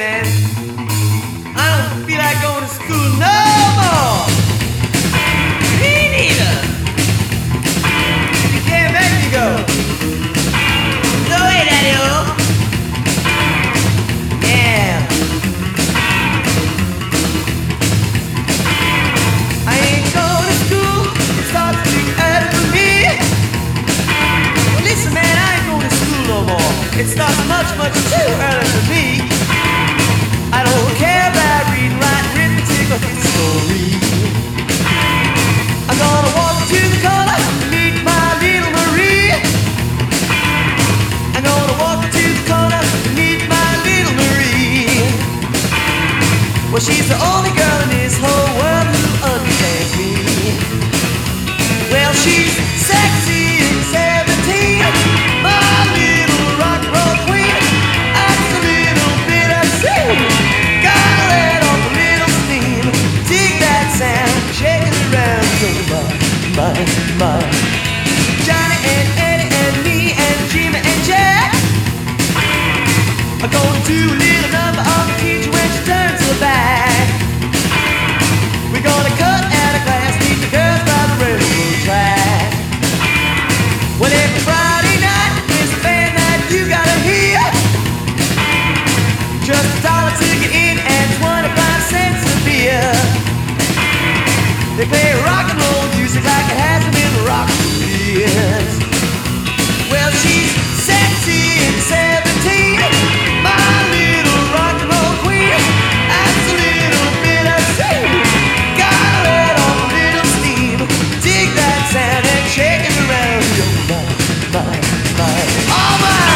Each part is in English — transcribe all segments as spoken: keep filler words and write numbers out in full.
man. I don't feel like going to school no more. Me neither. You can't make me go. No way, Daddy-o. Yeah. I ain't going to school. It starts to be early for me. Well, listen, man, I ain't going to school no more. It starts much, much too early for me. I don't care about reading, writing, arithmetic, or history. I'm gonna walk to the corner to meet my little Marie. I'm gonna walk to the corner to meet my little Marie. Well, she's the only girl in this whole world who understands me. Well, she's sexy and seventeen, my little rock and roll queen. That's a little bit obscene. Gotta let off a little steam. Dig that sound, shake it around. So my, my, my. Johnny and Eddie and me and Jimmy and Jack are gonna do a little number on the teacher when she turns her back. We're gonna cut out a class, meet the girls by the railroad track. Well, every Friday night is a band that you gotta hear. Just a dollar to get in and twenty-five cents a beer. They play rock and roll music like it hasn't been rock for years. Well, she's sexy and seventeen, my little rock and roll queen. That's a little bit of steam. Gotta let off a little steam. Dig that sound and shake it around. Your mind, mind, mind, all mine.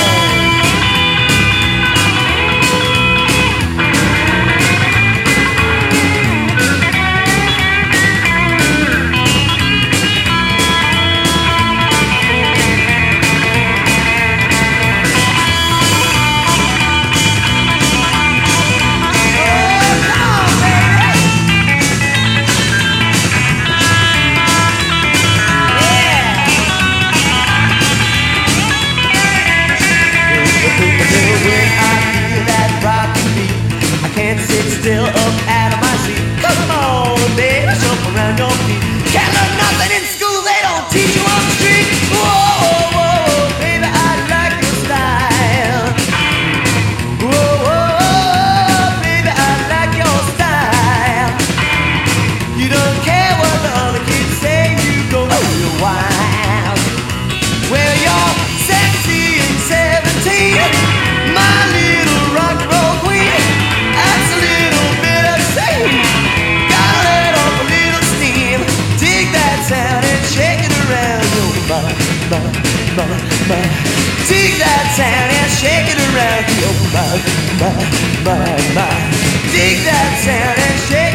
Can't sit still up out of my seat. Come on, baby, jump around your feet. Can't learn nothing in school, they don't teach you on the street. Whoa, whoa, whoa, baby, I like your style. Whoa, whoa, whoa, baby, I like your style. You don't care what the other kids say, you go real wild. Well, you're sexy and seventeen, my little rock and roll queen. That's a little bit of steam. Gotta let off a little steam. Dig that sound and shake it around. Your mind, mind, mind, mind. Dig that sound and shake it around. Your mind, mind, mind, mind. Dig that sound and shake